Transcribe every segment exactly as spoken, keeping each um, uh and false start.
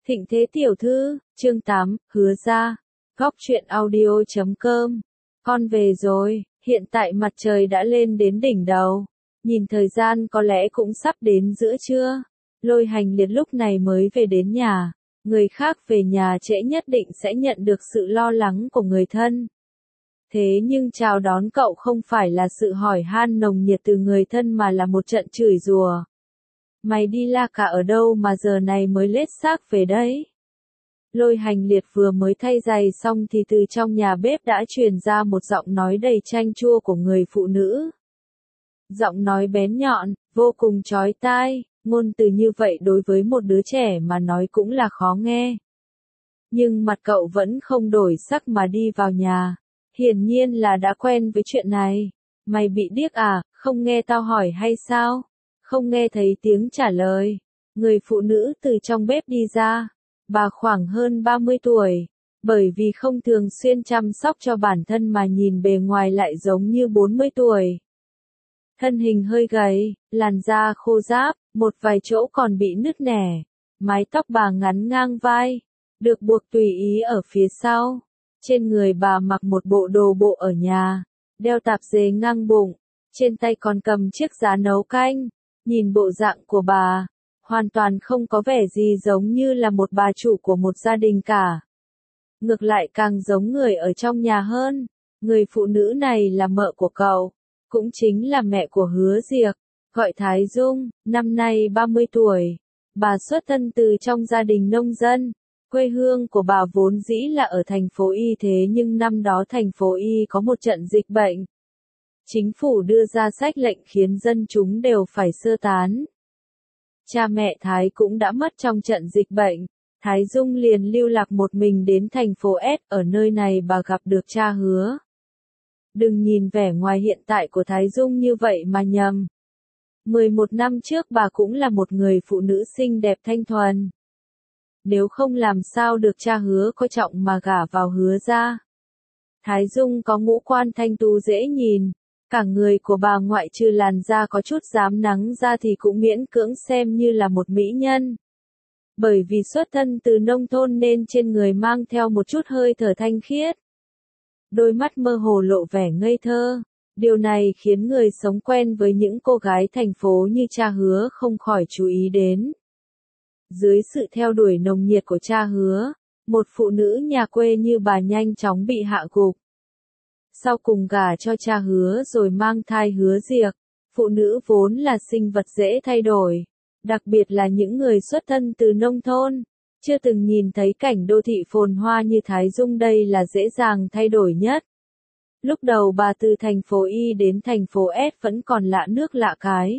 Thịnh thế tiểu thư, chương tám, hứa ra. Góc truyện audio chấm com. Con về rồi, hiện tại mặt trời đã lên đến đỉnh đầu. Nhìn thời gian có lẽ cũng sắp đến giữa trưa. Lôi Hành Liệt lúc này mới về đến nhà. Người khác về nhà trễ nhất định sẽ nhận được sự lo lắng của người thân. Thế nhưng chào đón cậu không phải là sự hỏi han nồng nhiệt từ người thân mà là một trận chửi rủa. Mày đi la cả ở đâu mà giờ này mới lết xác về đấy? Lôi Hành Liệt vừa mới thay giày xong thì từ trong nhà bếp đã truyền ra một giọng nói đầy chanh chua của người phụ nữ. Giọng nói bén nhọn, vô cùng chói tai, ngôn từ như vậy đối với một đứa trẻ mà nói cũng là khó nghe. Nhưng mặt cậu vẫn không đổi sắc mà đi vào nhà. Hiển nhiên là đã quen với chuyện này. Mày bị điếc à, không nghe tao hỏi hay sao? Không nghe thấy tiếng trả lời. Người phụ nữ từ trong bếp đi ra. Bà khoảng hơn ba mươi tuổi. Bởi vì không thường xuyên chăm sóc cho bản thân mà nhìn bề ngoài lại giống như bốn mươi tuổi. Thân hình hơi gầy, làn da khô ráp, một vài chỗ còn bị nứt nẻ. Mái tóc bà ngắn ngang vai, được buộc tùy ý ở phía sau. Trên người bà mặc một bộ đồ bộ ở nhà, đeo tạp dề ngang bụng, trên tay còn cầm chiếc giá nấu canh. Nhìn bộ dạng của bà, hoàn toàn không có vẻ gì giống như là một bà chủ của một gia đình cả. Ngược lại càng giống người ở trong nhà hơn. Người phụ nữ này là mợ của cậu, cũng chính là mẹ của Hứa Diệc, gọi Thái Dung, năm nay ba mươi tuổi. Bà xuất thân từ trong gia đình nông dân. Quê hương của bà vốn dĩ là ở thành phố Y, thế nhưng năm đó thành phố Y có một trận dịch bệnh. Chính phủ đưa ra sách lệnh khiến dân chúng đều phải sơ tán. Cha mẹ Thái cũng đã mất trong trận dịch bệnh. Thái Dung liền lưu lạc một mình đến thành phố S, ở nơi này bà gặp được cha Hứa. Đừng nhìn vẻ ngoài hiện tại của Thái Dung như vậy mà nhầm. mười một năm trước bà cũng là một người phụ nữ xinh đẹp thanh thuần. Nếu không làm sao được cha Hứa coi trọng mà gả vào Hứa ra. Thái Dung có ngũ quan thanh tú dễ nhìn. Cả người của bà ngoại trừ làn da có chút rám nắng ra thì cũng miễn cưỡng xem như là một mỹ nhân. Bởi vì xuất thân từ nông thôn nên trên người mang theo một chút hơi thở thanh khiết. Đôi mắt mơ hồ lộ vẻ ngây thơ. Điều này khiến người sống quen với những cô gái thành phố như cha Hứa không khỏi chú ý đến. Dưới sự theo đuổi nồng nhiệt của cha Hứa, một phụ nữ nhà quê như bà nhanh chóng bị hạ gục. Sau cùng gả cho cha Hứa rồi mang thai Hứa Diệc, phụ nữ vốn là sinh vật dễ thay đổi, đặc biệt là những người xuất thân từ nông thôn, chưa từng nhìn thấy cảnh đô thị phồn hoa như Thái Dung đây là dễ dàng thay đổi nhất. Lúc đầu bà từ thành phố Y đến thành phố S vẫn còn lạ nước lạ cái.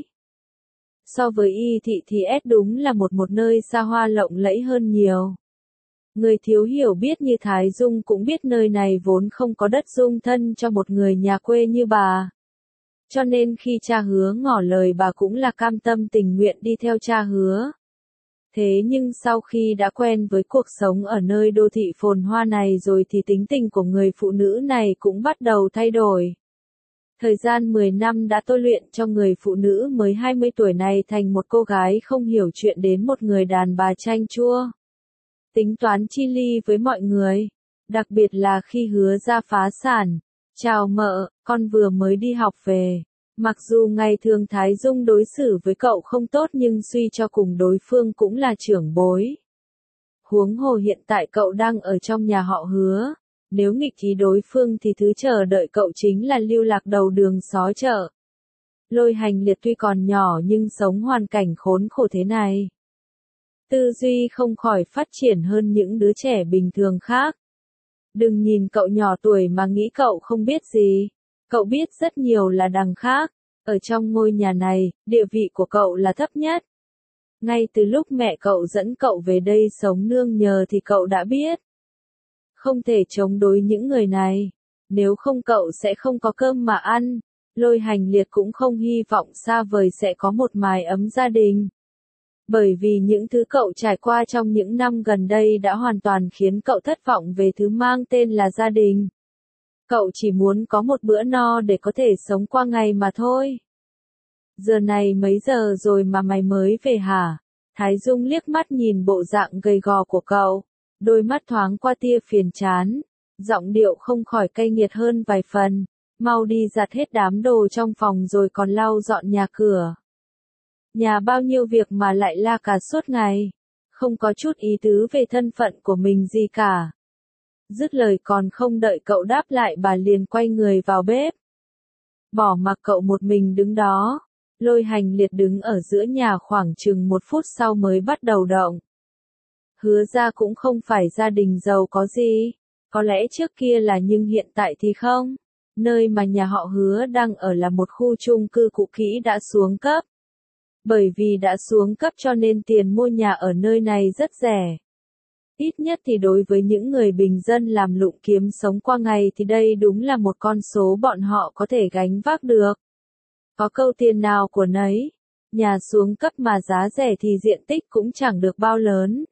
So với Y thị thì S đúng là một một nơi xa hoa lộng lẫy hơn nhiều. Người thiếu hiểu biết như Thái Dung cũng biết nơi này vốn không có đất dung thân cho một người nhà quê như bà. Cho nên khi cha Hứa ngỏ lời bà cũng là cam tâm tình nguyện đi theo cha Hứa. Thế nhưng sau khi đã quen với cuộc sống ở nơi đô thị phồn hoa này rồi thì tính tình của người phụ nữ này cũng bắt đầu thay đổi. Thời gian mười năm đã tôi luyện cho người phụ nữ mới hai mươi tuổi này thành một cô gái không hiểu chuyện đến một người đàn bà chanh chua. Tính toán chi ly với mọi người, đặc biệt là khi Hứa ra phá sản. Chào mợ, con vừa mới đi học về. Mặc dù ngày thường Thái Dung đối xử với cậu không tốt nhưng suy cho cùng đối phương cũng là trưởng bối. Huống hồ hiện tại cậu đang ở trong nhà họ Hứa. Nếu nghịch ý đối phương thì thứ chờ đợi cậu chính là lưu lạc đầu đường xó chợ. Lôi Hành Liệt tuy còn nhỏ nhưng sống hoàn cảnh khốn khổ thế này. Tư duy không khỏi phát triển hơn những đứa trẻ bình thường khác. Đừng nhìn cậu nhỏ tuổi mà nghĩ cậu không biết gì. Cậu biết rất nhiều là đằng khác. Ở trong ngôi nhà này, địa vị của cậu là thấp nhất. Ngay từ lúc mẹ cậu dẫn cậu về đây sống nương nhờ thì cậu đã biết. Không thể chống đối những người này. Nếu không cậu sẽ không có cơm mà ăn. Lôi Hành Liệt cũng không hy vọng xa vời sẽ có một mái ấm gia đình. Bởi vì những thứ cậu trải qua trong những năm gần đây đã hoàn toàn khiến cậu thất vọng về thứ mang tên là gia đình. Cậu chỉ muốn có một bữa no để có thể sống qua ngày mà thôi. Giờ này mấy giờ rồi mà mày mới về hả? Thái Dung liếc mắt nhìn bộ dạng gầy gò của cậu, đôi mắt thoáng qua tia phiền chán, giọng điệu không khỏi cay nghiệt hơn vài phần, mau đi giặt hết đám đồ trong phòng rồi còn lau dọn nhà cửa. Nhà bao nhiêu việc mà lại la cả suốt ngày, không có chút ý tứ về thân phận của mình gì cả. Dứt lời còn không đợi cậu đáp lại bà liền quay người vào bếp. Bỏ mặc cậu một mình đứng đó, Lôi Hành Liệt đứng ở giữa nhà khoảng chừng một phút sau mới bắt đầu động. Hứa ra cũng không phải gia đình giàu có gì, có lẽ trước kia là nhưng hiện tại thì không. Nơi mà nhà họ Hứa đang ở là một khu chung cư cũ kỹ đã xuống cấp. Bởi vì đã xuống cấp cho nên tiền mua nhà ở nơi này rất rẻ. Ít nhất thì đối với những người bình dân làm lụng kiếm sống qua ngày thì đây đúng là một con số bọn họ có thể gánh vác được. Có câu tiền nào của nấy, nhà xuống cấp mà giá rẻ thì diện tích cũng chẳng được bao lớn.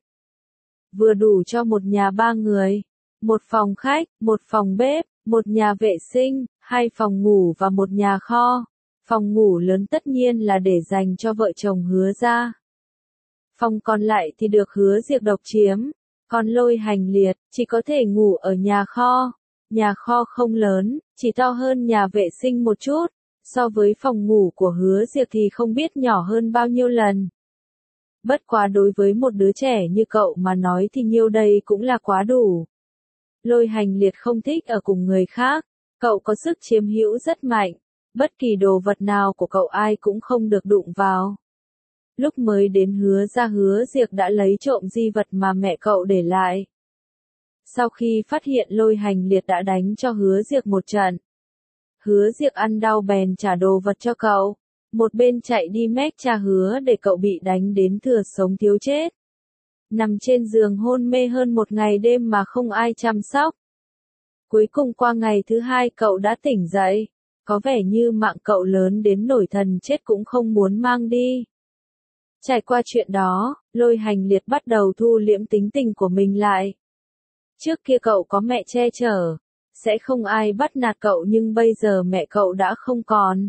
Vừa đủ cho một nhà ba người, một phòng khách, một phòng bếp, một nhà vệ sinh, hai phòng ngủ và một nhà kho. Phòng ngủ lớn tất nhiên là để dành cho vợ chồng Hứa ra. Phòng còn lại thì được Hứa Diệc độc chiếm, còn Lôi Hành Liệt chỉ có thể ngủ ở nhà kho. Nhà kho không lớn, chỉ to hơn nhà vệ sinh một chút, so với phòng ngủ của Hứa Diệc thì không biết nhỏ hơn bao nhiêu lần. Bất quá đối với một đứa trẻ như cậu mà nói thì nhiêu đây cũng là quá đủ. Lôi Hành Liệt không thích ở cùng người khác, cậu có sức chiếm hữu rất mạnh. Bất kỳ đồ vật nào của cậu ai cũng không được đụng vào. Lúc mới đến Hứa ra Hứa Diệc đã lấy trộm di vật mà mẹ cậu để lại. Sau khi phát hiện Lôi Hành Liệt đã đánh cho Hứa Diệc một trận. Hứa Diệc ăn đau bèn trả đồ vật cho cậu. Một bên chạy đi mách cha Hứa để cậu bị đánh đến thừa sống thiếu chết. Nằm trên giường hôn mê hơn một ngày đêm mà không ai chăm sóc. Cuối cùng qua ngày thứ hai cậu đã tỉnh dậy. Có vẻ như mạng cậu lớn đến nổi thần chết cũng không muốn mang đi. Trải qua chuyện đó, Lôi Hành Liệt bắt đầu thu liễm tính tình của mình lại. Trước kia cậu có mẹ che chở, sẽ không ai bắt nạt cậu nhưng bây giờ mẹ cậu đã không còn.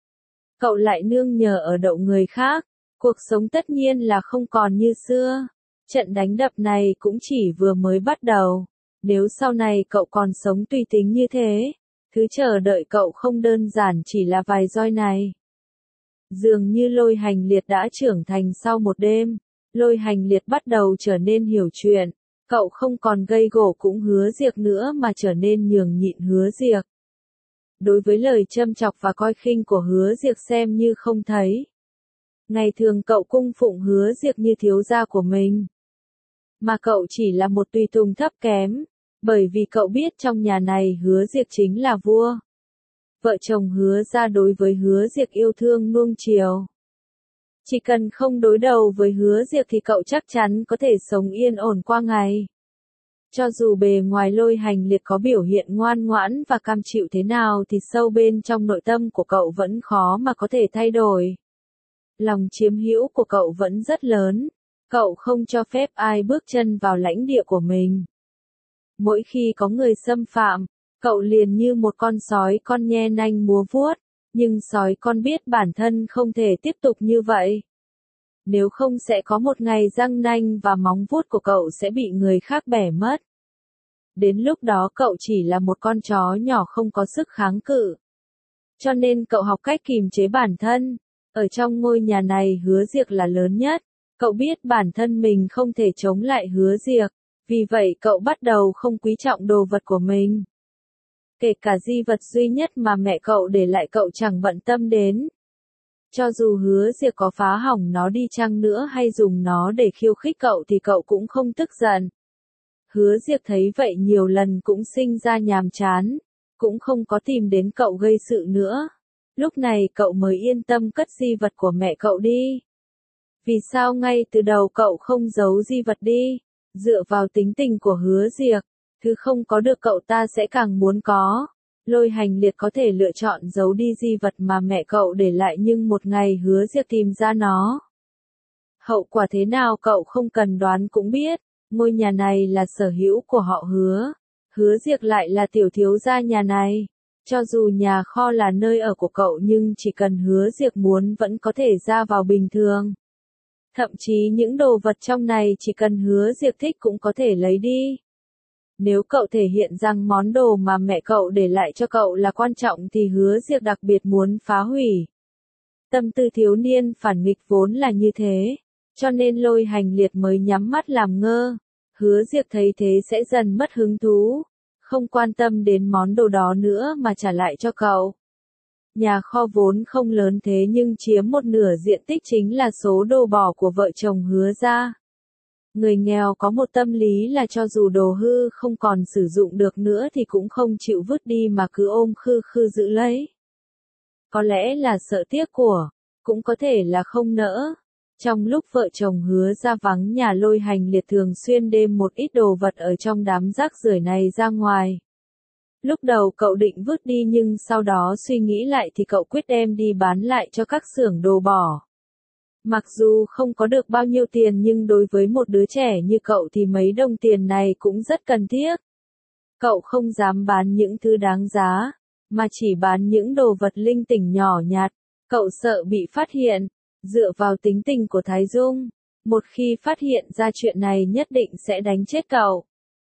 Cậu lại nương nhờ ở đậu người khác, cuộc sống tất nhiên là không còn như xưa. Trận đánh đập này cũng chỉ vừa mới bắt đầu. Nếu sau này cậu còn sống tùy tính như thế, thứ chờ đợi cậu không đơn giản chỉ là vài roi này. Dường như Lôi Hành Liệt đã trưởng thành sau một đêm. Lôi Hành Liệt bắt đầu trở nên hiểu chuyện. Cậu không còn gây gổ cũng Hứa Diệc nữa mà trở nên nhường nhịn Hứa Diệc. Đối với lời châm chọc và coi khinh của Hứa Diệc xem như không thấy. Ngày thường cậu cung phụng Hứa Diệc như thiếu gia của mình. Mà cậu chỉ là một tùy tùng thấp kém. Bởi vì cậu biết trong nhà này Hứa Diệc chính là vua. Vợ chồng Hứa ra đối với Hứa Diệc yêu thương nuông chiều. Chỉ cần không đối đầu với Hứa Diệc thì cậu chắc chắn có thể sống yên ổn qua ngày. Cho dù bề ngoài Lôi Hành Liệt có biểu hiện ngoan ngoãn và cam chịu thế nào thì sâu bên trong nội tâm của cậu vẫn khó mà có thể thay đổi. Lòng chiếm hữu của cậu vẫn rất lớn. Cậu không cho phép ai bước chân vào lãnh địa của mình. Mỗi khi có người xâm phạm, cậu liền như một con sói con nhe nanh múa vuốt, nhưng sói con biết bản thân không thể tiếp tục như vậy. Nếu không sẽ có một ngày răng nanh và móng vuốt của cậu sẽ bị người khác bẻ mất. Đến lúc đó cậu chỉ là một con chó nhỏ không có sức kháng cự. Cho nên cậu học cách kìm chế bản thân. Ở trong ngôi nhà này Hứa Diệc là lớn nhất. Cậu biết bản thân mình không thể chống lại Hứa Diệc. Vì vậy cậu bắt đầu không quý trọng đồ vật của mình. Kể cả di vật duy nhất mà mẹ cậu để lại cậu chẳng bận tâm đến. Cho dù Hứa Diệc có phá hỏng nó đi chăng nữa hay dùng nó để khiêu khích cậu thì cậu cũng không tức giận. Hứa Diệc thấy vậy nhiều lần cũng sinh ra nhàm chán, cũng không có tìm đến cậu gây sự nữa. Lúc này cậu mới yên tâm cất di vật của mẹ cậu đi. Vì sao ngay từ đầu cậu không giấu di vật đi? Dựa vào tính tình của Hứa Diệc, thứ không có được cậu ta sẽ càng muốn có. Lôi Hành Liệt có thể lựa chọn giấu đi di vật mà mẹ cậu để lại nhưng một ngày Hứa Diệc tìm ra nó. Hậu quả thế nào cậu không cần đoán cũng biết, ngôi nhà này là sở hữu của họ Hứa. Hứa Diệc lại là tiểu thiếu gia nhà này. Cho dù nhà kho là nơi ở của cậu nhưng chỉ cần Hứa Diệc muốn vẫn có thể ra vào bình thường. Thậm chí những đồ vật trong này chỉ cần Hứa Diệp thích cũng có thể lấy đi. Nếu cậu thể hiện rằng món đồ mà mẹ cậu để lại cho cậu là quan trọng thì Hứa Diệp đặc biệt muốn phá hủy. Tâm tư thiếu niên phản nghịch vốn là như thế, cho nên Lôi Hành Liệt mới nhắm mắt làm ngơ. Hứa Diệp thấy thế sẽ dần mất hứng thú, không quan tâm đến món đồ đó nữa mà trả lại cho cậu. Nhà kho vốn không lớn thế nhưng chiếm một nửa diện tích chính là số đồ bỏ của vợ chồng Hứa gia. Người nghèo có một tâm lý là cho dù đồ hư không còn sử dụng được nữa thì cũng không chịu vứt đi mà cứ ôm khư khư giữ lấy. Có lẽ là sợ tiếc của, cũng có thể là không nỡ. Trong lúc vợ chồng Hứa gia vắng nhà, Lôi Hành Liệt thường xuyên đem một ít đồ vật ở trong đám rác rưởi này ra ngoài. Lúc đầu cậu định vứt đi nhưng sau đó suy nghĩ lại thì cậu quyết đem đi bán lại cho các xưởng đồ bỏ. Mặc dù không có được bao nhiêu tiền nhưng đối với một đứa trẻ như cậu thì mấy đồng tiền này cũng rất cần thiết. Cậu không dám bán những thứ đáng giá, mà chỉ bán những đồ vật linh tinh nhỏ nhặt. Cậu sợ bị phát hiện. Dựa vào tính tình của Thái Dung, một khi phát hiện ra chuyện này nhất định sẽ đánh chết cậu.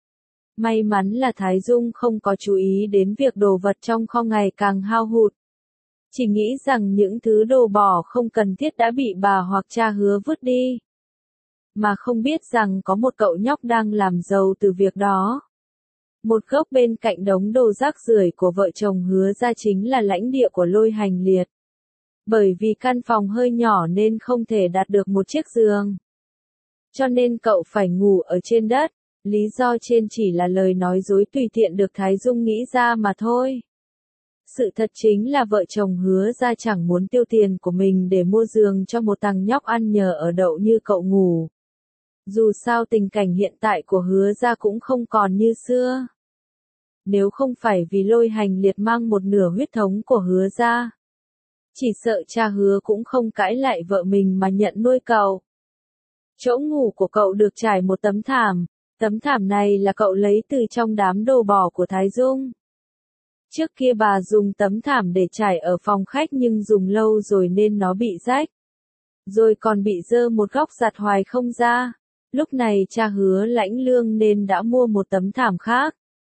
May mắn là Thái Dung không có chú ý đến việc đồ vật trong kho ngày càng hao hụt. Chỉ nghĩ rằng những thứ đồ bỏ không cần thiết đã bị bà hoặc cha Hứa vứt đi. Mà không biết rằng có một cậu nhóc đang làm giàu từ việc đó. Một góc bên cạnh đống đồ rác rưởi của vợ chồng Hứa gia chính là lãnh địa của Lôi Hành Liệt. Bởi vì căn phòng hơi nhỏ nên không thể đặt được một chiếc giường. Cho nên cậu phải ngủ ở trên đất, lý do trên chỉ là lời nói dối tùy tiện được Thái Dung nghĩ ra mà thôi. Sự thật chính là vợ chồng Hứa gia chẳng muốn tiêu tiền của mình để mua giường cho một thằng nhóc ăn nhờ ở đậu như cậu ngủ. Dù sao tình cảnh hiện tại của Hứa gia cũng không còn như xưa. Nếu không phải vì Lôi Hành Liệt mang một nửa huyết thống của Hứa gia, chỉ sợ cha Hứa cũng không cãi lại vợ mình mà nhận nuôi cậu. Chỗ ngủ của cậu được trải một tấm thảm, tấm thảm này là cậu lấy từ trong đám đồ bỏ của Thái Dung. Trước kia bà dùng tấm thảm để trải ở phòng khách nhưng dùng lâu rồi nên nó bị rách. Rồi còn bị dơ một góc giặt hoài không ra. Lúc này cha Hứa lãnh lương nên đã mua một tấm thảm khác.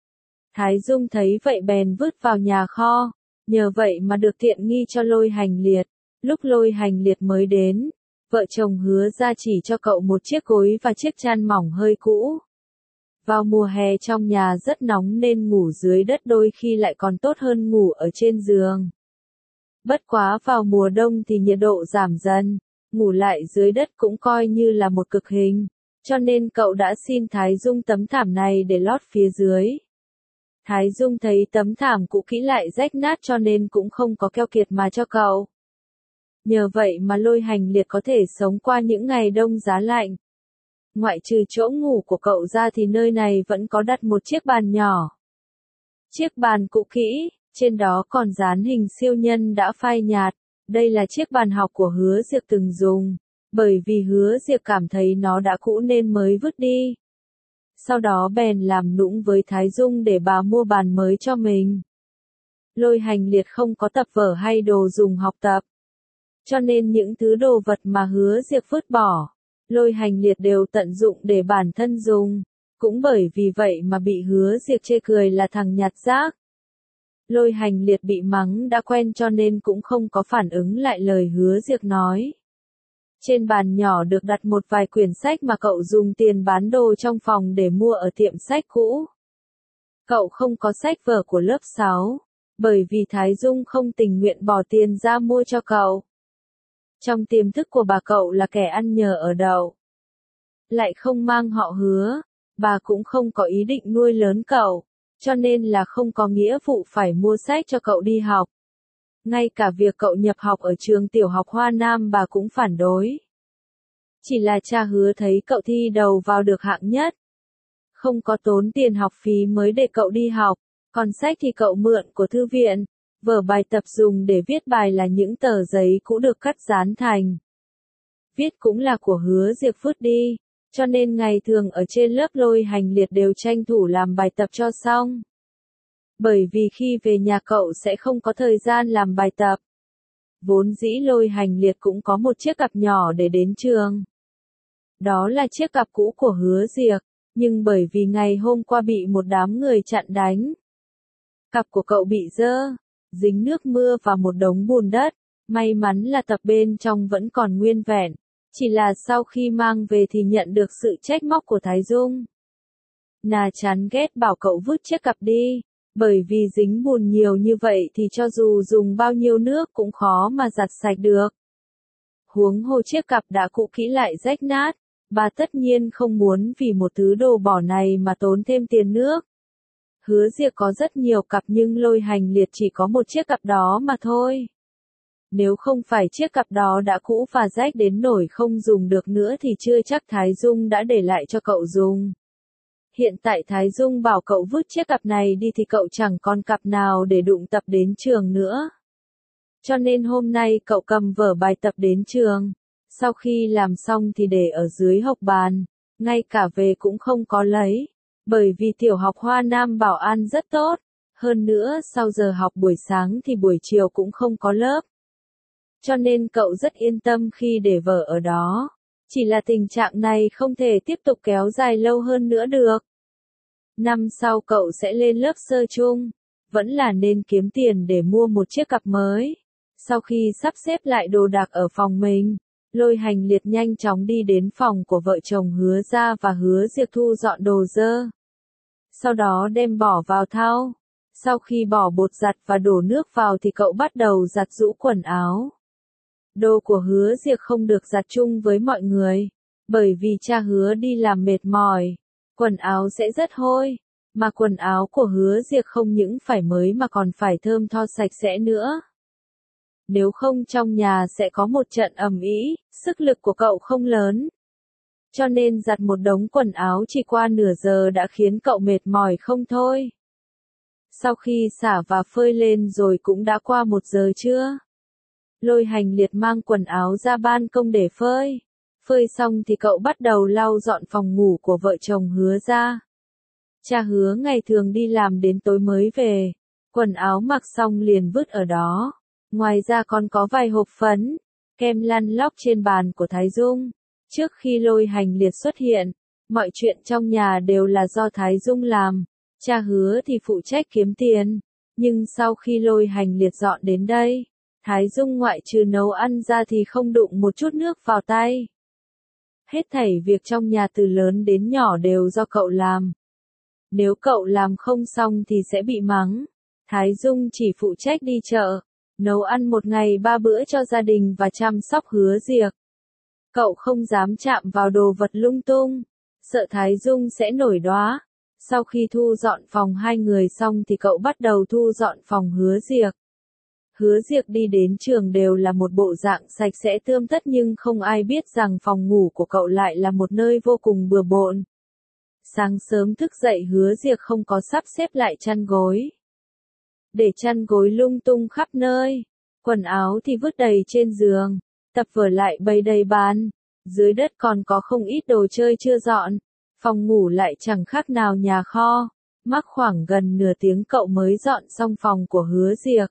Thái Dung thấy vậy bèn vứt vào nhà kho. Nhờ vậy mà được tiện nghi cho Lôi Hành Liệt. Lúc Lôi Hành Liệt mới đến, vợ chồng Hứa gia chỉ cho cậu một chiếc gối và chiếc chăn mỏng hơi cũ. Vào mùa hè trong nhà rất nóng nên ngủ dưới đất đôi khi lại còn tốt hơn ngủ ở trên giường. Bất quá vào mùa đông thì nhiệt độ giảm dần, ngủ lại dưới đất cũng coi như là một cực hình, cho nên cậu đã xin Thái Dung tấm thảm này để lót phía dưới. Thái Dung thấy tấm thảm cũ kỹ lại rách nát cho nên cũng không có keo kiệt mà cho cậu. Nhờ vậy mà Lôi Hành Liệt có thể sống qua những ngày đông giá lạnh. Ngoại trừ chỗ ngủ của cậu ra thì nơi này vẫn có đặt một chiếc bàn nhỏ. Chiếc bàn cũ kỹ, trên đó còn dán hình siêu nhân đã phai nhạt. Đây là chiếc bàn học của Hứa Diệp từng dùng, bởi vì Hứa Diệp cảm thấy nó đã cũ nên mới vứt đi. Sau đó bèn làm nũng với Thái Dung để bà mua bàn mới cho mình. Lôi Hành Liệt không có tập vở hay đồ dùng học tập. Cho nên những thứ đồ vật mà Hứa Diệp vứt bỏ, Lôi Hành Liệt đều tận dụng để bản thân dùng. Cũng bởi vì vậy mà bị Hứa Diệp chê cười là thằng nhặt rác. Lôi Hành Liệt bị mắng đã quen cho nên cũng không có phản ứng lại lời Hứa Diệp nói. Trên bàn nhỏ được đặt một vài quyển sách mà cậu dùng tiền bán đồ trong phòng để mua ở tiệm sách cũ. Cậu không có sách vở của lớp sáu, bởi vì Thái Dung không tình nguyện bỏ tiền ra mua cho cậu. Trong tiềm thức của bà cậu là kẻ ăn nhờ ở đậu. Lại không mang họ Hứa, bà cũng không có ý định nuôi lớn cậu, cho nên là không có nghĩa vụ phải mua sách cho cậu đi học. Ngay cả việc cậu nhập học ở trường tiểu học Hoa Nam bà cũng phản đối. Chỉ là cha Hứa thấy cậu thi đầu vào được hạng nhất. Không có tốn tiền học phí mới để cậu đi học, còn sách thì cậu mượn của thư viện, vở bài tập dùng để viết bài là những tờ giấy cũ được cắt dán thành. Viết cũng là của Hứa Diệp vứt đi, cho nên ngày thường ở trên lớp Lôi Hành Liệt đều tranh thủ làm bài tập cho xong. Bởi vì khi về nhà cậu sẽ không có thời gian làm bài tập. Vốn dĩ Lôi Hành Liệt cũng có một chiếc cặp nhỏ để đến trường. Đó là chiếc cặp cũ của Hứa Diệc, nhưng bởi vì ngày hôm qua bị một đám người chặn đánh. Cặp của cậu bị dơ, dính nước mưa và một đống bùn đất, may mắn là tập bên trong vẫn còn nguyên vẹn, chỉ là sau khi mang về thì nhận được sự trách móc của Thái Dung. Nà chán ghét bảo cậu vứt chiếc cặp đi, bởi vì dính bùn nhiều như vậy thì cho dù dùng bao nhiêu nước cũng khó mà giặt sạch được. Huống hồ chiếc cặp đã cũ kỹ lại rách nát, bà tất nhiên không muốn vì một thứ đồ bỏ này mà tốn thêm tiền nước. Hứa Diệc có rất nhiều cặp nhưng Lôi Hành Liệt chỉ có một chiếc cặp đó mà thôi. Nếu không phải chiếc cặp đó đã cũ và rách đến nỗi không dùng được nữa thì chưa chắc Thái Dung đã để lại cho cậu dùng. Hiện tại Thái Dung bảo cậu vứt chiếc cặp này đi thì cậu chẳng còn cặp nào để đụng tập đến trường nữa. Cho nên hôm nay cậu cầm vở bài tập đến trường, sau khi làm xong thì để ở dưới hộc bàn, ngay cả về cũng không có lấy, bởi vì tiểu học Hoa Nam bảo an rất tốt, hơn nữa sau giờ học buổi sáng thì buổi chiều cũng không có lớp. Cho nên cậu rất yên tâm khi để vở ở đó, chỉ là tình trạng này không thể tiếp tục kéo dài lâu hơn nữa được. Năm sau cậu sẽ lên lớp sơ chung, vẫn là nên kiếm tiền để mua một chiếc cặp mới. Sau khi sắp xếp lại đồ đạc ở phòng mình, Lôi Hành Liệt nhanh chóng đi đến phòng của vợ chồng Hứa Gia và Hứa Diệc thu dọn đồ dơ. Sau đó đem bỏ vào thau. Sau khi bỏ bột giặt và đổ nước vào thì cậu bắt đầu giặt giũ quần áo. Đồ của Hứa Diệc không được giặt chung với mọi người, bởi vì cha Hứa đi làm mệt mỏi, quần áo sẽ rất hôi, mà quần áo của Hứa Diệc không những phải mới mà còn phải thơm tho sạch sẽ nữa. Nếu không trong nhà sẽ có một trận ầm ĩ, sức lực của cậu không lớn. Cho nên giặt một đống quần áo chỉ qua nửa giờ đã khiến cậu mệt mỏi không thôi. Sau khi xả và phơi lên rồi cũng đã qua một giờ trưa. Lôi Hành Liệt mang quần áo ra ban công để phơi. Phơi xong thì cậu bắt đầu lau dọn phòng ngủ của vợ chồng Hứa Gia. Cha Hứa ngày thường đi làm đến tối mới về, quần áo mặc xong liền vứt ở đó. Ngoài ra còn có vài hộp phấn, kem lăn lóc trên bàn của Thái Dung. Trước khi Lôi Hành Liệt xuất hiện, mọi chuyện trong nhà đều là do Thái Dung làm. Cha Hứa thì phụ trách kiếm tiền, nhưng sau khi Lôi Hành Liệt dọn đến đây, Thái Dung ngoại trừ nấu ăn ra thì không đụng một chút nước vào tay. Hết thảy việc trong nhà từ lớn đến nhỏ đều do cậu làm. Nếu cậu làm không xong thì sẽ bị mắng. Thái Dung chỉ phụ trách đi chợ, nấu ăn một ngày ba bữa cho gia đình và chăm sóc Hứa Diệc. Cậu không dám chạm vào đồ vật lung tung, sợ Thái Dung sẽ nổi đoá. Sau khi thu dọn phòng hai người xong thì cậu bắt đầu thu dọn phòng Hứa Diệc. Hứa Diệc đi đến trường đều là một bộ dạng sạch sẽ tươm tất nhưng không ai biết rằng phòng ngủ của cậu lại là một nơi vô cùng bừa bộn. Sáng sớm thức dậy Hứa Diệc không có sắp xếp lại chăn gối. Để chăn gối lung tung khắp nơi, quần áo thì vứt đầy trên giường, tập vở lại bày đầy bàn, dưới đất còn có không ít đồ chơi chưa dọn, phòng ngủ lại chẳng khác nào nhà kho, mắc khoảng gần nửa tiếng cậu mới dọn xong phòng của Hứa Diệc.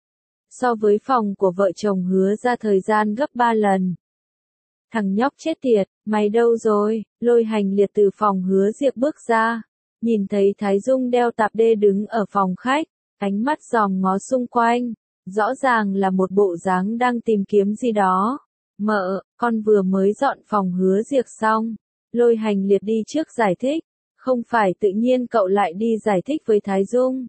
So với phòng của vợ chồng Hứa ra thời gian gấp ba lần. Thằng nhóc chết tiệt, mày đâu rồi? Lôi Hành Liệt từ phòng Hứa Diệc bước ra, nhìn thấy Thái Dung đeo tạp dề đứng ở phòng khách, ánh mắt dòm ngó xung quanh, rõ ràng là một bộ dáng đang tìm kiếm gì đó. Mợ, con vừa mới dọn phòng Hứa Diệc xong. Lôi Hành Liệt đi trước giải thích, không phải tự nhiên cậu lại đi giải thích với Thái Dung.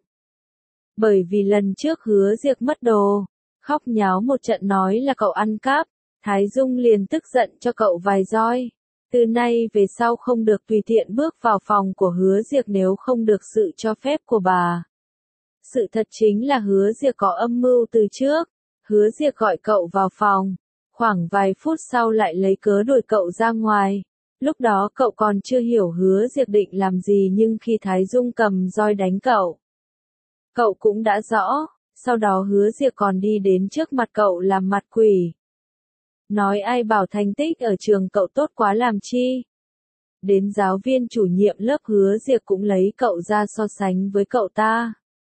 Bởi vì lần trước Hứa Diệc mất đồ, khóc nháo một trận nói là cậu ăn cắp, Thái Dung liền tức giận cho cậu vài roi. Từ nay về sau không được tùy tiện bước vào phòng của Hứa Diệc nếu không được sự cho phép của bà. Sự thật chính là Hứa Diệc có âm mưu từ trước. Hứa Diệc gọi cậu vào phòng, khoảng vài phút sau lại lấy cớ đuổi cậu ra ngoài. Lúc đó cậu còn chưa hiểu Hứa Diệc định làm gì nhưng khi Thái Dung cầm roi đánh cậu, cậu cũng đã rõ. Sau đó Hứa Diệc còn đi đến trước mặt cậu làm mặt quỷ. Nói ai bảo thành tích ở trường cậu tốt quá làm chi. Đến giáo viên chủ nhiệm lớp Hứa Diệc cũng lấy cậu ra so sánh với cậu ta.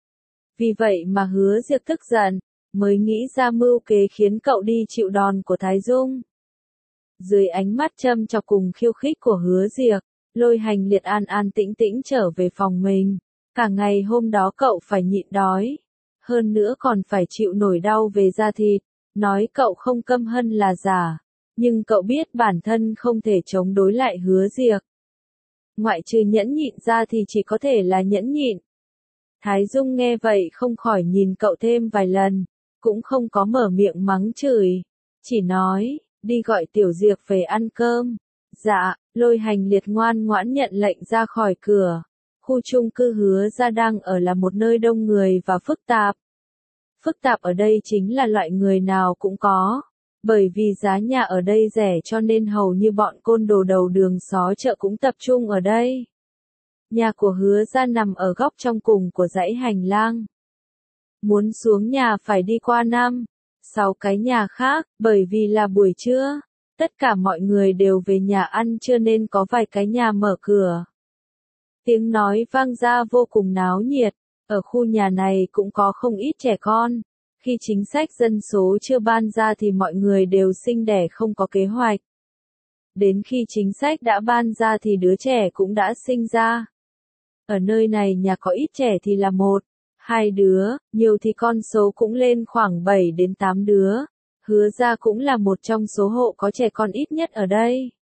Vì vậy mà Hứa Diệc tức giận, mới nghĩ ra mưu kế khiến cậu đi chịu đòn của Thái Dung. Dưới ánh mắt châm chọc cùng khiêu khích của Hứa Diệc, Lôi Hành Liệt an an tĩnh tĩnh trở về phòng mình. Cả ngày hôm đó cậu phải nhịn đói. Hơn nữa còn phải chịu nổi đau về da thịt. Nói cậu không căm hận là giả. Nhưng cậu biết bản thân không thể chống đối lại Hứa Diệc. Ngoại trừ nhẫn nhịn ra thì chỉ có thể là nhẫn nhịn. Thái Dung nghe vậy không khỏi nhìn cậu thêm vài lần. Cũng không có mở miệng mắng chửi. Chỉ nói, đi gọi Tiểu Diệc về ăn cơm. Dạ, Lôi Hành Liệt ngoan ngoãn nhận lệnh ra khỏi cửa. Khu chung cư Hứa Gia đang ở là một nơi đông người và phức tạp. Phức tạp ở đây chính là loại người nào cũng có. Bởi vì giá nhà ở đây rẻ cho nên hầu như bọn côn đồ đầu đường xó chợ cũng tập trung ở đây. Nhà của Hứa Gia nằm ở góc trong cùng của dãy hành lang. Muốn xuống nhà phải đi qua năm, sáu cái nhà khác, bởi vì là buổi trưa. Tất cả mọi người đều về nhà ăn trưa nên có vài cái nhà mở cửa. Tiếng nói vang ra vô cùng náo nhiệt. Ở khu nhà này cũng có không ít trẻ con. Khi chính sách dân số chưa ban ra thì mọi người đều sinh đẻ không có kế hoạch. Đến khi chính sách đã ban ra thì đứa trẻ cũng đã sinh ra. Ở nơi này nhà có ít trẻ thì là một, hai đứa, nhiều thì con số cũng lên khoảng bảy đến tám đứa. Hứa Gia cũng là một trong số hộ có trẻ con ít nhất ở đây.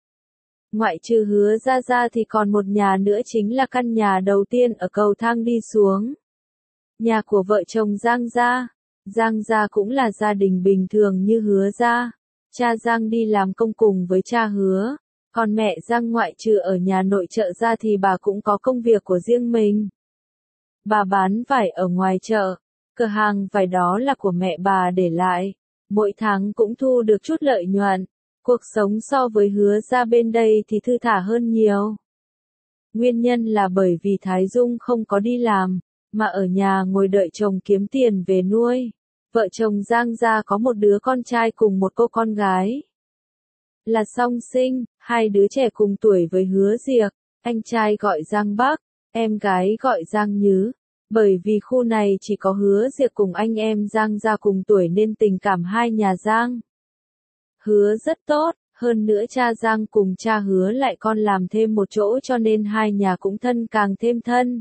Ngoại trừ Hứa Gia ra thì còn một nhà nữa chính là căn nhà đầu tiên ở cầu thang đi xuống. Nhà của vợ chồng Giang Gia. Giang Gia cũng là gia đình bình thường như Hứa Gia. Cha Giang đi làm công cùng với cha Hứa. Còn mẹ Giang ngoại trừ ở nhà nội trợ ra thì bà cũng có công việc của riêng mình. Bà bán vải ở ngoài chợ. Cửa hàng vải đó là của mẹ bà để lại. Mỗi tháng cũng thu được chút lợi nhuận. Cuộc sống so với Hứa Gia bên đây thì thư thả hơn nhiều. Nguyên nhân là bởi vì Thái Dung không có đi làm, mà ở nhà ngồi đợi chồng kiếm tiền về nuôi. Vợ chồng Giang Gia có một đứa con trai cùng một cô con gái. Là song sinh, hai đứa trẻ cùng tuổi với Hứa Diệc, anh trai gọi Giang Bắc, em gái gọi Giang Nhứ. Bởi vì khu này chỉ có Hứa Diệc cùng anh em Giang Gia cùng tuổi nên tình cảm hai nhà Giang Hứa rất tốt, hơn nữa cha Giang cùng cha Hứa lại còn làm thêm một chỗ cho nên hai nhà cũng thân càng thêm thân.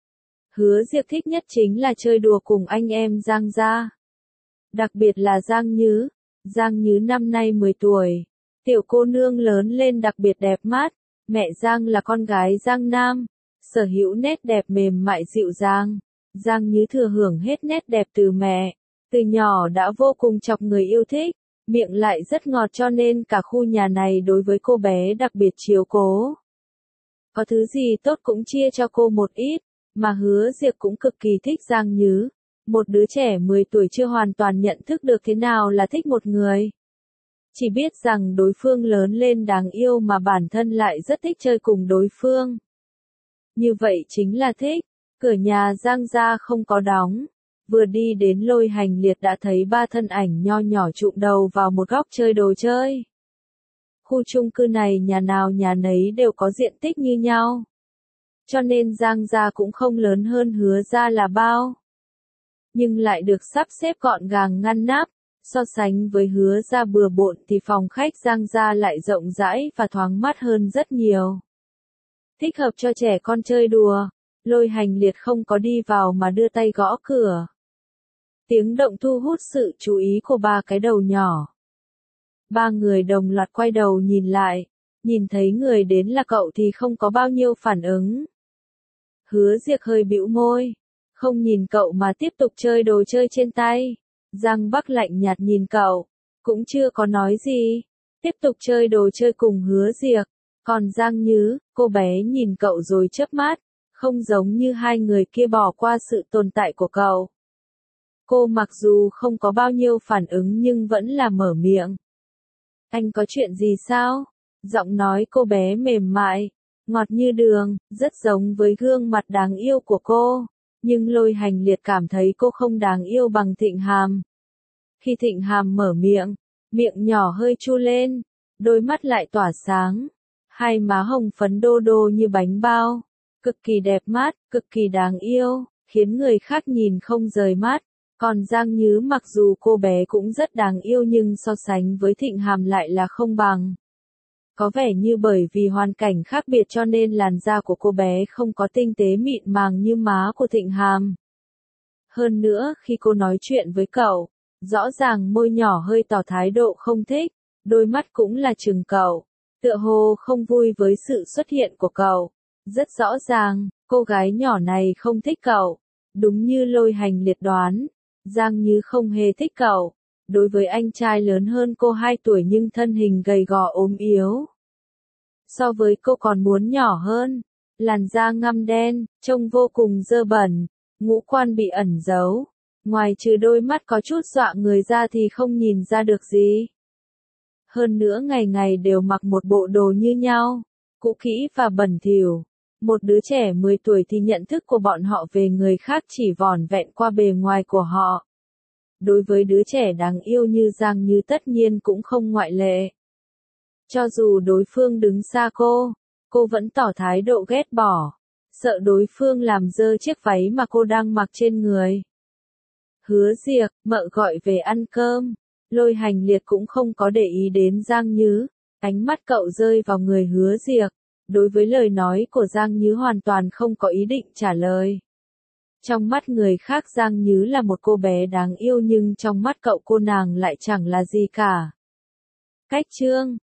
Hứa Diệc thích nhất chính là chơi đùa cùng anh em Giang Gia. Đặc biệt là Giang Nhứ. Giang Nhứ năm nay mười tuổi. Tiểu cô nương lớn lên đặc biệt đẹp mắt. Mẹ Giang là con gái Giang Nam. Sở hữu nét đẹp mềm mại dịu dàng. Giang Nhứ thừa hưởng hết nét đẹp từ mẹ. Từ nhỏ đã vô cùng chọc người yêu thích. Miệng lại rất ngọt cho nên cả khu nhà này đối với cô bé đặc biệt chiếu cố. Có thứ gì tốt cũng chia cho cô một ít. Mà Hứa Diệc cũng cực kỳ thích Giang Nhứ. Một đứa trẻ mười tuổi chưa hoàn toàn nhận thức được thế nào là thích một người. Chỉ biết rằng đối phương lớn lên đáng yêu mà bản thân lại rất thích chơi cùng đối phương. Như vậy chính là thích. Cửa nhà Giang Gia không có đóng. Vừa đi đến Lôi Hành Liệt đã thấy ba thân ảnh nho nhỏ chụm đầu vào một góc chơi đồ chơi. Khu chung cư này nhà nào nhà nấy đều có diện tích như nhau. Cho nên Giang Gia cũng không lớn hơn Hứa Gia là bao. Nhưng lại được sắp xếp gọn gàng ngăn nắp. So sánh với Hứa Gia bừa bộn thì phòng khách Giang Gia lại rộng rãi và thoáng mát hơn rất nhiều. Thích hợp cho trẻ con chơi đùa. Lôi Hành Liệt không có đi vào mà đưa tay gõ cửa. Tiếng động thu hút sự chú ý của ba cái đầu nhỏ. Ba người đồng loạt quay đầu nhìn lại. Nhìn thấy người đến là cậu thì không có bao nhiêu phản ứng. Hứa Diệc hơi bĩu môi. Không nhìn cậu mà tiếp tục chơi đồ chơi trên tay. Giang Bắc lạnh nhạt nhìn cậu. Cũng chưa có nói gì. Tiếp tục chơi đồ chơi cùng Hứa Diệc. Còn Giang Nhứ, cô bé nhìn cậu rồi chớp mắt. Không giống như hai người kia bỏ qua sự tồn tại của cậu. Cô mặc dù không có bao nhiêu phản ứng nhưng vẫn là mở miệng. Anh có chuyện gì sao? Giọng nói cô bé mềm mại, ngọt như đường, rất giống với gương mặt đáng yêu của cô. Nhưng Lôi Hành Liệt cảm thấy cô không đáng yêu bằng Thịnh Hàm. Khi Thịnh Hàm mở miệng, miệng nhỏ hơi chu lên, đôi mắt lại tỏa sáng. Hai má hồng phấn đô đô như bánh bao. Cực kỳ đẹp mắt, cực kỳ đáng yêu, khiến người khác nhìn không rời mắt. Còn Giang Nhứ mặc dù cô bé cũng rất đáng yêu nhưng so sánh với Thịnh Hàm lại là không bằng. Có vẻ như bởi vì hoàn cảnh khác biệt cho nên làn da của cô bé không có tinh tế mịn màng như má của Thịnh Hàm. Hơn nữa, khi cô nói chuyện với cậu, rõ ràng môi nhỏ hơi tỏ thái độ không thích, đôi mắt cũng là trừng cậu, tựa hồ không vui với sự xuất hiện của cậu. Rất rõ ràng, cô gái nhỏ này không thích cậu. Đúng như Lôi Hành Liệt đoán, Giang Như không hề thích cậu. Đối với anh trai lớn hơn cô hai tuổi nhưng thân hình gầy gò ốm yếu. So với cô còn muốn nhỏ hơn, làn da ngăm đen, trông vô cùng dơ bẩn, ngũ quan bị ẩn giấu. Ngoài trừ đôi mắt có chút dọa người ra thì không nhìn ra được gì. Hơn nữa ngày ngày đều mặc một bộ đồ như nhau, cũ kỹ và bẩn thỉu. Một đứa trẻ mười tuổi thì nhận thức của bọn họ về người khác chỉ vỏn vẹn qua bề ngoài của họ. Đối với đứa trẻ đáng yêu như Giang Như tất nhiên cũng không ngoại lệ. Cho dù đối phương đứng xa cô, cô vẫn tỏ thái độ ghét bỏ, sợ đối phương làm dơ chiếc váy mà cô đang mặc trên người. Hứa Diệc, mợ gọi về ăn cơm. Lôi Hành Liệt cũng không có để ý đến Giang Như, ánh mắt cậu rơi vào người Hứa Diệc. Đối với lời nói của Giang Như hoàn toàn không có ý định trả lời. Trong mắt người khác Giang Như là một cô bé đáng yêu nhưng trong mắt cậu cô nàng lại chẳng là gì cả. Cách chương